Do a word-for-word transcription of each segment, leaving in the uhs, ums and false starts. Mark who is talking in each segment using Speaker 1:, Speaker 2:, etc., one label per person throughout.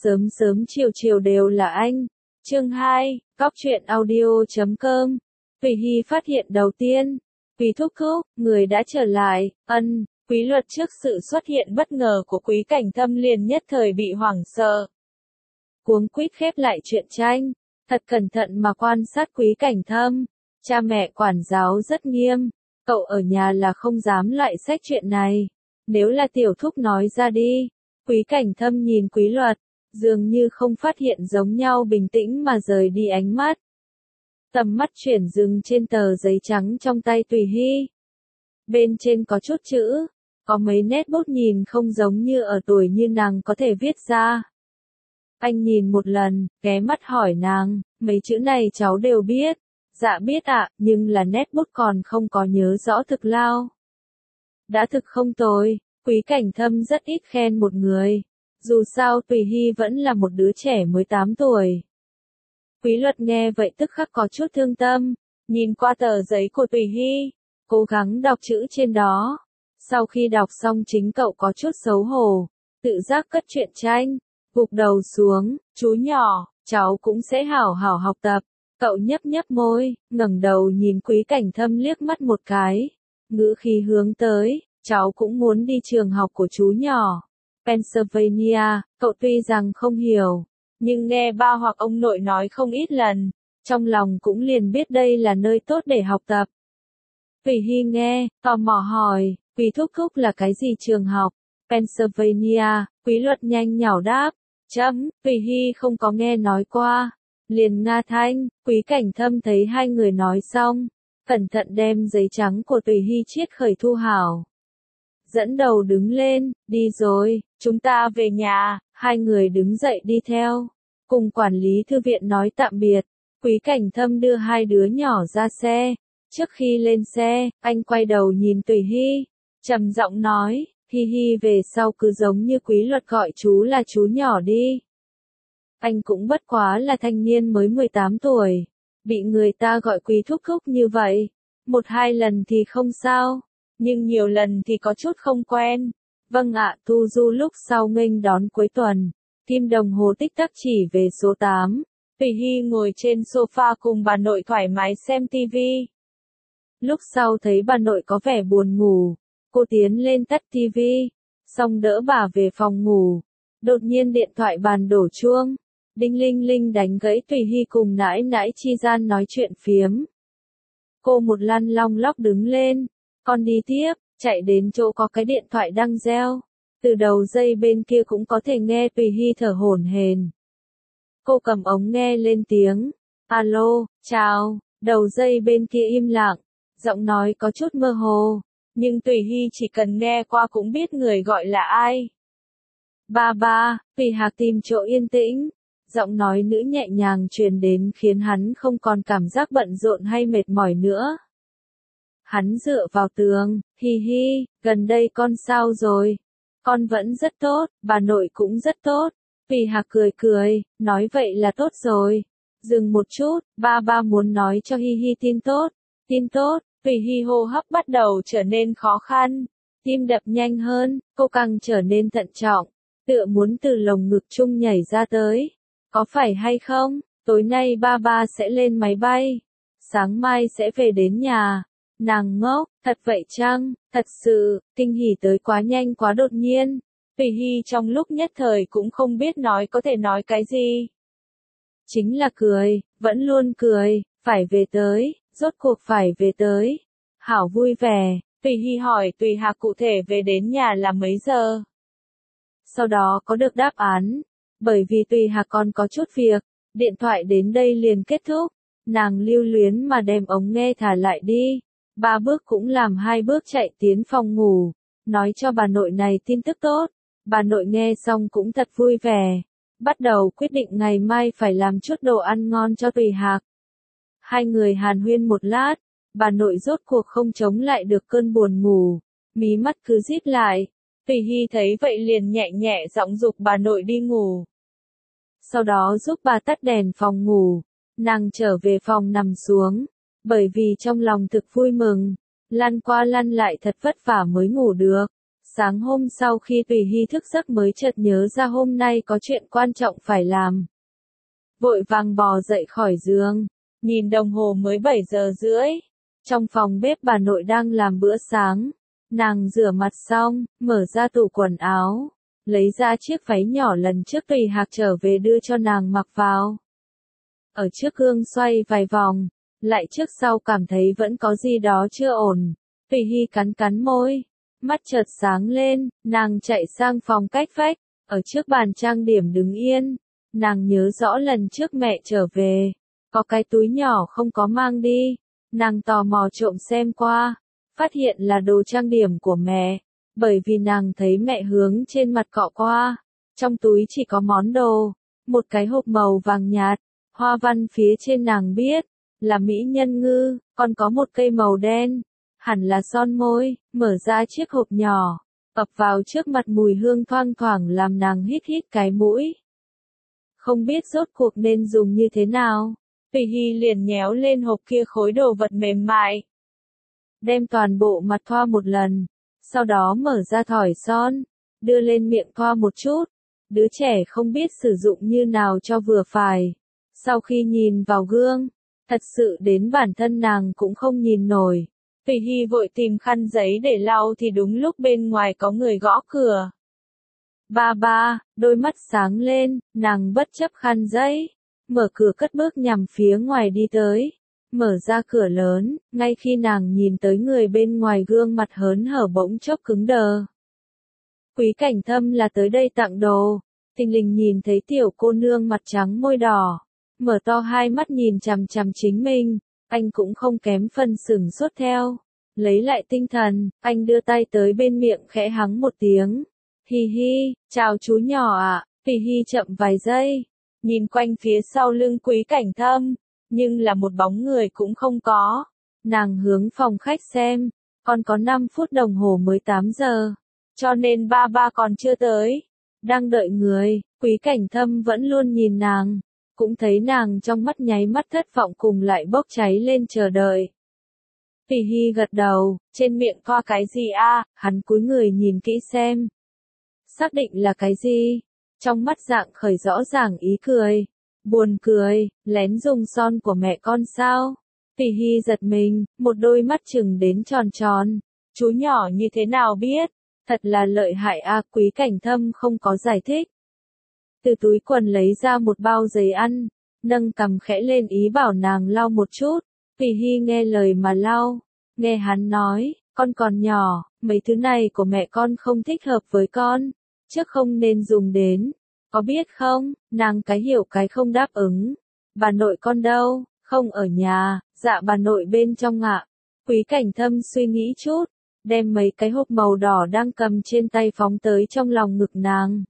Speaker 1: Sớm sớm chiều chiều đều là anh. Chương hai, Cóc truyện audio chấm com. Tùy Hy phát hiện đầu tiên. Quý thúc thúc, người đã trở lại, ân, Quý Luật trước sự xuất hiện bất ngờ của Quý Cảnh Thâm liền nhất thời bị hoảng sợ. Cuống quýt khép lại truyện tranh, thật cẩn thận mà quan sát Quý Cảnh Thâm. Cha mẹ quản giáo rất nghiêm, cậu ở nhà là không dám loại sách chuyện này. Nếu là tiểu thúc nói ra đi. Quý Cảnh Thâm nhìn Quý Luật, dường như không phát hiện giống nhau bình tĩnh mà rời đi ánh mắt. Tầm mắt chuyển dừng trên tờ giấy trắng trong tay Tùy Hy. Bên trên có chút chữ, có mấy nét bút nhìn không giống như ở tuổi như nàng có thể viết ra. Anh nhìn một lần, ghé mắt hỏi nàng, mấy chữ này cháu đều biết. Dạ biết ạ, nhưng là nét bút còn không có nhớ rõ thực lao. Đã thực không tồi, Quý Cảnh Thâm rất ít khen một người. Dù sao Tùy Hy vẫn là một đứa trẻ mới tám tuổi. Quý Luật nghe vậy tức khắc có chút thương tâm, nhìn qua tờ giấy của Tùy Hy, cố gắng đọc chữ trên đó. Sau khi đọc xong chính cậu có chút xấu hổ, tự giác cất truyện tranh, gục đầu xuống, chú nhỏ, cháu cũng sẽ hảo hảo học tập. Cậu nhấp nhấp môi, ngẩng đầu nhìn Quý Cảnh Thâm liếc mắt một cái, ngữ khí hướng tới, cháu cũng muốn đi trường học của chú nhỏ. Pennsylvania, cậu tuy rằng không hiểu, nhưng nghe ba hoặc ông nội nói không ít lần, trong lòng cũng liền biết đây là nơi tốt để học tập. Tùy Hy nghe, tò mò hỏi, Quý thúc thúc là cái gì trường học? Pennsylvania, Quý Luật nhanh nhảu đáp, chấm, Tùy Hy không có nghe nói qua. Liền nga thanh, Quý Cảnh Thâm thấy hai người nói xong, cẩn thận đem giấy trắng của Tùy Hy chiết khởi thu hảo. Dẫn đầu đứng lên, đi rồi, chúng ta về nhà, hai người đứng dậy đi theo. Cùng quản lý thư viện nói tạm biệt, Quý Cảnh Thâm đưa hai đứa nhỏ ra xe. Trước khi lên xe, anh quay đầu nhìn Tùy Hy, trầm giọng nói, Hi Hi về sau cứ giống như Quý Luật gọi chú là chú nhỏ đi. Anh cũng bất quá là thanh niên mới mười tám tuổi, bị người ta gọi Quý thúc thúc như vậy. Một hai lần thì không sao, nhưng nhiều lần thì có chút không quen. Vâng ạ, Thu Du lúc sau nghênh đón cuối tuần, kim đồng hồ tích tắc chỉ về số tám. Tùy Hy ngồi trên sofa cùng bà nội thoải mái xem tivi. Lúc sau thấy bà nội có vẻ buồn ngủ, cô tiến lên tắt tivi, xong đỡ bà về phòng ngủ. Đột nhiên điện thoại bàn đổ chuông, đinh linh linh đánh gãy Tùy Hy cùng nãi nãi chi gian nói chuyện phiếm. Cô một lăn long lóc đứng lên, con đi tiếp, chạy đến chỗ có cái điện thoại đang reo. Từ đầu dây bên kia cũng có thể nghe Tùy Hy thở hổn hển. Cô cầm ống nghe lên tiếng, alo, chào, đầu dây bên kia im lặng, giọng nói có chút mơ hồ, nhưng Tùy Hy chỉ cần nghe qua cũng biết người gọi là ai. Ba ba, Tùy Hạc tìm chỗ yên tĩnh, giọng nói nữ nhẹ nhàng truyền đến khiến hắn không còn cảm giác bận rộn hay mệt mỏi nữa. Hắn dựa vào tường, Hi Hi, gần đây con sao rồi? Con vẫn rất tốt, bà nội cũng rất tốt. Tùy Hạc cười cười, nói vậy là tốt rồi. Dừng một chút, ba ba muốn nói cho Hi Hi tin tốt. Tin tốt, Tùy Hi hô hấp bắt đầu trở nên khó khăn. Tim đập nhanh hơn, cô càng trở nên thận trọng, tựa muốn từ lồng ngực chung nhảy ra tới. Có phải hay không, tối nay ba ba sẽ lên máy bay. Sáng mai sẽ về đến nhà. Nàng ngốc, thật vậy chăng, thật sự, kinh hỉ tới quá nhanh quá đột nhiên. Tùy Hy trong lúc nhất thời cũng không biết nói có thể nói cái gì. Chính là cười, vẫn luôn cười, phải về tới, rốt cuộc phải về tới. Hảo vui vẻ, Tùy Hy hỏi Tùy Hạc cụ thể về đến nhà là mấy giờ. Sau đó có được đáp án, bởi vì Tùy Hạc còn có chút việc, điện thoại đến đây liền kết thúc. Nàng lưu luyến mà đem ống nghe thả lại đi. Ba bước cũng làm hai bước chạy tiến phòng ngủ, nói cho bà nội này tin tức tốt. Bà nội nghe xong cũng thật vui vẻ, bắt đầu quyết định ngày mai phải làm chút đồ ăn ngon cho Tùy Hạc. Hai người hàn huyên một lát, bà nội rốt cuộc không chống lại được cơn buồn ngủ, mí mắt cứ díp lại. Tùy Hy thấy vậy liền nhẹ nhẹ giọng giục bà nội đi ngủ. Sau đó giúp bà tắt đèn phòng ngủ, nàng trở về phòng nằm xuống. Bởi vì trong lòng thực vui mừng, lăn qua lăn lại thật vất vả mới ngủ được. Sáng hôm sau khi Tùy Hy thức giấc mới chợt nhớ ra hôm nay có chuyện quan trọng phải làm. Vội vàng bò dậy khỏi giường, nhìn đồng hồ mới bảy giờ rưỡi. Trong phòng bếp bà nội đang làm bữa sáng. Nàng rửa mặt xong, mở ra tủ quần áo, lấy ra chiếc váy nhỏ lần trước Tùy Hạc trở về đưa cho nàng mặc vào. Ở trước gương xoay vài vòng, lại trước sau cảm thấy vẫn có gì đó chưa ổn. Tùy Hy cắn cắn môi, mắt chợt sáng lên, nàng chạy sang phòng cách vách, ở trước bàn trang điểm đứng yên. Nàng nhớ rõ lần trước mẹ trở về, có cái túi nhỏ không có mang đi. Nàng tò mò trộm xem qua, phát hiện là đồ trang điểm của mẹ, bởi vì nàng thấy mẹ hướng trên mặt cọ qua. Trong túi chỉ có món đồ, một cái hộp màu vàng nhạt, hoa văn phía trên nàng biết là mỹ nhân ngư, còn có một cây màu đen, hẳn là son môi. Mở ra chiếc hộp nhỏ, ập vào trước mặt mùi hương thoang thoảng làm nàng hít hít cái mũi. Không biết rốt cuộc nên dùng như thế nào, Tùy Hy liền nhéo lên hộp kia khối đồ vật mềm mại. Đem toàn bộ mặt thoa một lần, sau đó mở ra thỏi son, đưa lên miệng thoa một chút. Đứa trẻ không biết sử dụng như nào cho vừa phải. Sau khi nhìn vào gương, thật sự đến bản thân nàng cũng không nhìn nổi. Tùy Hy vội tìm khăn giấy để lau thì đúng lúc bên ngoài có người gõ cửa. Ba ba, đôi mắt sáng lên, nàng bất chấp khăn giấy, mở cửa cất bước nhằm phía ngoài đi tới. Mở ra cửa lớn, ngay khi nàng nhìn tới người bên ngoài gương mặt hớn hở bỗng chốc cứng đờ. Quý Cảnh Thâm là tới đây tặng đồ. Tình Lình nhìn thấy tiểu cô nương mặt trắng môi đỏ, mở to hai mắt nhìn chằm chằm chính mình, anh cũng không kém phần sửng sốt theo. Lấy lại tinh thần, anh đưa tay tới bên miệng khẽ hắng một tiếng. Hi hi, chào chú nhỏ ạ. Tùy Hy chậm vài giây, nhìn quanh phía sau lưng Quý Cảnh Thâm, nhưng là một bóng người cũng không có. Nàng hướng phòng khách xem, còn có năm phút đồng hồ mới tám giờ, cho nên ba ba còn chưa tới. Đang đợi người, Quý Cảnh Thâm vẫn luôn nhìn nàng, cũng thấy nàng trong mắt nháy mắt thất vọng cùng lại bốc cháy lên chờ đợi. Tùy Hy gật đầu, trên miệng thoa cái gì a? À? Hắn cúi người nhìn kỹ xem. Xác định là cái gì? Trong mắt Dạng Khởi rõ ràng ý cười. Buồn cười, lén dùng son của mẹ con sao? Tùy Hy giật mình, một đôi mắt chừng đến tròn tròn. Chú nhỏ như thế nào biết? Thật là lợi hại a. À, Quý Cảnh Thâm không có giải thích. Từ túi quần lấy ra một bao giấy ăn, nâng cằm khẽ lên ý bảo nàng lau một chút. Tùy Hy nghe lời mà lau, nghe hắn nói, con còn nhỏ, mấy thứ này của mẹ con không thích hợp với con, trước không nên dùng đến, có biết không? Nàng cái hiểu cái không đáp ứng. Bà nội con đâu? Không ở nhà. Dạ bà nội bên trong ạ. Quý Cảnh Thâm suy nghĩ chút, đem mấy cái hộp màu đỏ đang cầm trên tay phóng tới trong lòng ngực nàng.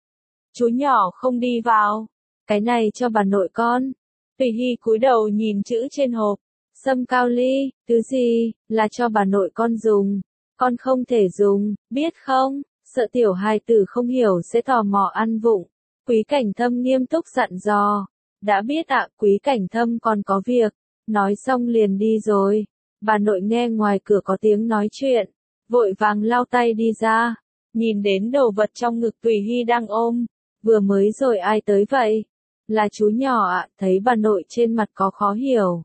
Speaker 1: Chú nhỏ không đi vào. Cái này cho bà nội con. Tùy Hy cúi đầu nhìn chữ trên hộp. Sâm cao ly, thứ gì, là cho bà nội con dùng. Con không thể dùng, biết không? Sợ tiểu hài tử không hiểu sẽ tò mò ăn vụng. Quý Cảnh Thâm nghiêm túc dặn dò. Đã biết ạ. Quý Cảnh Thâm còn có việc. Nói xong liền đi rồi. Bà nội nghe ngoài cửa có tiếng nói chuyện, vội vàng lau tay đi ra. Nhìn đến đồ vật trong ngực Tùy Hy đang ôm. Vừa mới rồi ai tới vậy? Là chú nhỏ ạ. Thấy bà nội trên mặt có khó hiểu,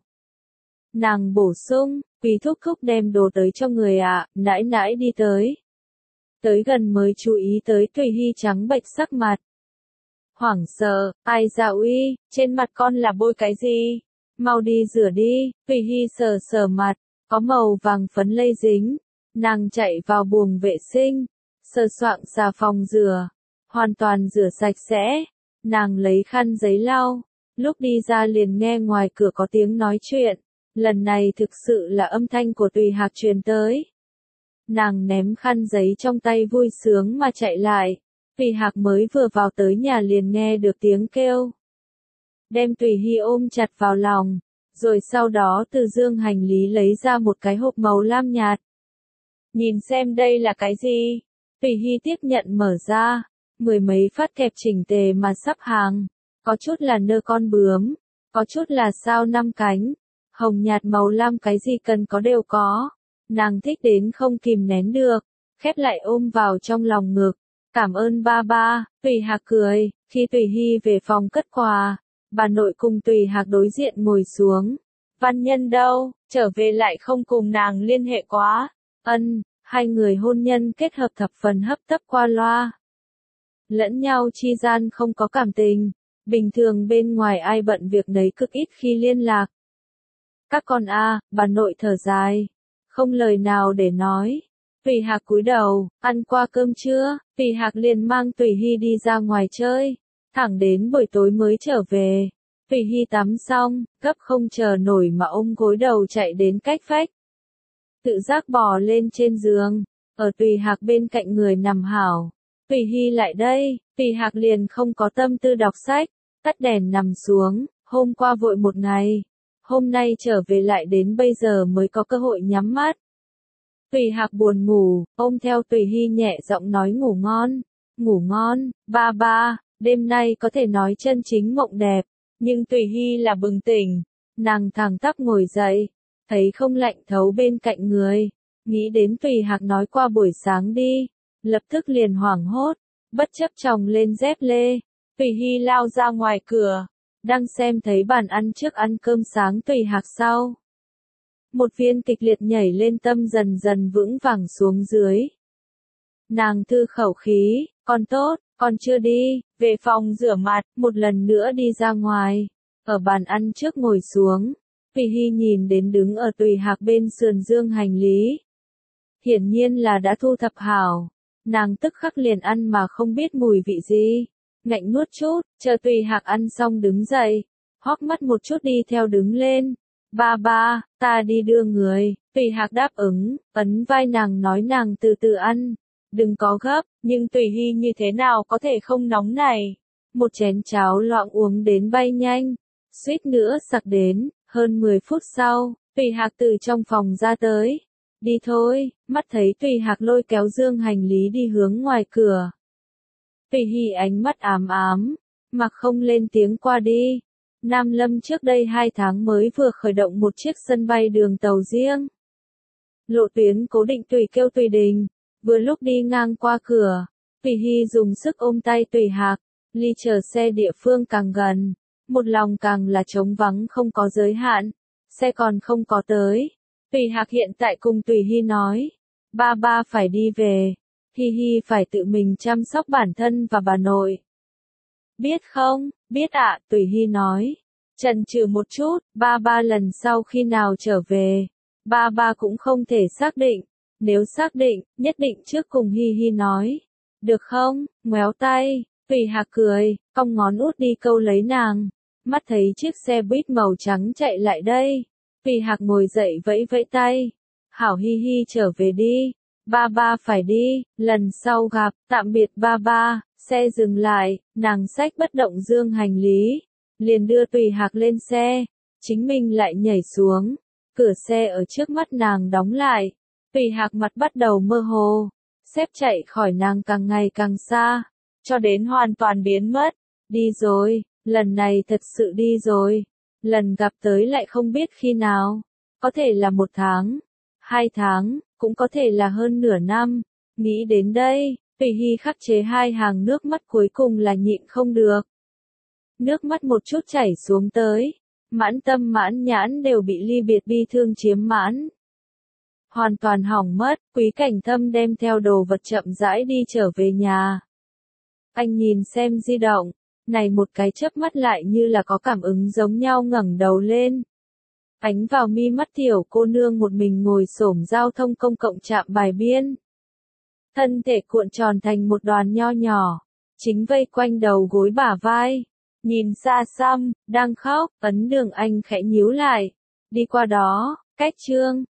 Speaker 1: nàng bổ sung, Quý thúc thúc đem đồ tới cho người ạ. Nãi nãi đi tới. Tới gần mới chú ý tới Tùy Hy trắng bệch sắc mặt. Hoảng sợ, ai dạ uy, trên mặt con là bôi cái gì? Mau đi rửa đi. Tùy Hy sờ sờ mặt, có màu vàng phấn lây dính. Nàng chạy vào buồng vệ sinh, sờ soạng xà phòng rửa, hoàn toàn rửa sạch sẽ. Nàng lấy khăn giấy lau, lúc đi ra liền nghe ngoài cửa có tiếng nói chuyện. Lần này thực sự là âm thanh của Tùy Hạc truyền tới. Nàng ném khăn giấy trong tay vui sướng mà chạy lại. Tùy Hạc mới vừa vào tới nhà liền nghe được tiếng kêu. Đem Tùy Hy ôm chặt vào lòng, rồi sau đó từ dương hành lý lấy ra một cái hộp màu lam nhạt. Nhìn xem đây là cái gì? Tùy Hy tiếp nhận mở ra, mười mấy phát kẹp chỉnh tề mà sắp hàng. Có chút là nơ con bướm, có chút là sao năm cánh, hồng nhạt màu lam cái gì cần có đều có. Nàng thích đến không kìm nén được, khép lại ôm vào trong lòng ngực. Cảm ơn ba ba, Tùy Hạc cười, khi Tùy Hy về phòng cất quà, bà nội cùng Tùy Hạc đối diện ngồi xuống. Văn Nhân đâu, trở về lại không cùng nàng liên hệ quá. Ân, hai người hôn nhân kết hợp thập phần hấp tấp qua loa. Lẫn nhau chi gian không có cảm tình, bình thường bên ngoài ai bận việc nấy cực ít khi liên lạc. Các con a, bà nội thở dài, không lời nào để nói. Tùy Hạc cúi đầu, ăn qua cơm trưa, Tùy Hạc liền mang Tùy Hy đi ra ngoài chơi, thẳng đến buổi tối mới trở về. Tùy Hy tắm xong, gấp không chờ nổi mà ôm gối đầu chạy đến cách vách. Tự giác bò lên trên giường, ở Tùy Hạc bên cạnh người nằm hảo. Tùy Hy lại đây, Tùy Hạc liền không có tâm tư đọc sách, tắt đèn nằm xuống, hôm qua vội một ngày, hôm nay trở về lại đến bây giờ mới có cơ hội nhắm mắt. Tùy Hạc buồn ngủ, ôm theo Tùy Hy nhẹ giọng nói ngủ ngon, ngủ ngon, ba ba, đêm nay có thể nói chân chính mộng đẹp, nhưng Tùy Hy là bừng tỉnh, nàng thẳng tắp ngồi dậy, thấy không lạnh thấu bên cạnh người, nghĩ đến Tùy Hạc nói qua buổi sáng đi, lập tức liền hoảng hốt, bất chấp chồng lên dép lê, Tùy Hy lao ra ngoài cửa, đang xem thấy bàn ăn trước ăn cơm sáng Tùy Hạc sau. Một viên kịch liệt nhảy lên tâm dần dần vững vàng xuống dưới. Nàng thư khẩu khí, con tốt, con chưa đi, về phòng rửa mặt, một lần nữa đi ra ngoài, ở bàn ăn trước ngồi xuống. Tùy Hy nhìn đến đứng ở Tùy Hạc bên sườn dương hành lý. Hiển nhiên là đã thu thập hảo, nàng tức khắc liền ăn mà không biết mùi vị gì, ngạnh nuốt chút, chờ Tùy Hạc ăn xong đứng dậy, hốc mắt một chút đi theo đứng lên. Ba ba, ta đi đưa người, Tùy Hạc đáp ứng, ấn vai nàng nói nàng từ từ ăn, đừng có gấp, nhưng Tùy Hy như thế nào có thể không nóng này. Một chén cháo loãng uống đến bay nhanh, suýt nữa sặc đến, hơn mười phút sau, Tùy Hạc từ trong phòng ra tới. Đi thôi, mắt thấy Tùy Hạc lôi kéo dương hành lý đi hướng ngoài cửa. Tùy Hy ánh mắt ám ám, mặc không lên tiếng qua đi. Nam Lâm trước đây hai tháng mới vừa khởi động một chiếc sân bay đường tàu riêng. Lộ tuyến cố định tùy kêu Tùy Đình, vừa lúc đi ngang qua cửa, Tùy Hy dùng sức ôm tay Tùy Hạc, ly chờ xe địa phương càng gần, một lòng càng là trống vắng không có giới hạn, xe còn không có tới. Tùy Hạc hiện tại cùng Tùy Hy nói, ba ba phải đi về, Hy Hy phải tự mình chăm sóc bản thân và bà nội. Biết không, biết ạ, Tùy Hy nói. Chần chừ một chút, ba ba lần sau khi nào trở về, ba ba cũng không thể xác định, nếu xác định, nhất định trước cùng Hy Hy nói. Được không, ngoéo tay, Tùy Hạc cười, cong ngón út đi câu lấy nàng, mắt thấy chiếc xe buýt màu trắng chạy lại đây. Tùy Hạc ngồi dậy vẫy vẫy tay, hảo Hy Hy trở về đi, ba ba phải đi, lần sau gặp, tạm biệt ba ba. Xe dừng lại, nàng xách bất động dương hành lý, liền đưa Tùy Hạc lên xe, chính mình lại nhảy xuống, cửa xe ở trước mắt nàng đóng lại, Tùy Hạc mặt bắt đầu mơ hồ, xếp chạy khỏi nàng càng ngày càng xa, cho đến hoàn toàn biến mất, đi rồi, lần này thật sự đi rồi, lần gặp tới lại không biết khi nào, có thể là một tháng, hai tháng, cũng có thể là hơn nửa năm, nghĩ đến đây. Tùy Hy khắc chế hai hàng nước mắt cuối cùng là nhịn không được. Nước mắt một chút chảy xuống tới, mãn tâm mãn nhãn đều bị ly biệt bi thương chiếm mãn. Hoàn toàn hỏng mất, Quý Cảnh Thâm đem theo đồ vật chậm rãi đi trở về nhà. Anh nhìn xem di động, này một cái chớp mắt lại như là có cảm ứng giống nhau ngẩng đầu lên. Ánh vào mi mắt tiểu cô nương một mình ngồi xổm giao thông công cộng trạm Bài Biên. Thân thể cuộn tròn thành một đoàn nho nhỏ, chính vây quanh đầu gối bả vai. Nhìn xa xăm, đang khóc, ấn Đường Anh khẽ nhíu lại. Đi qua đó, cách Trương,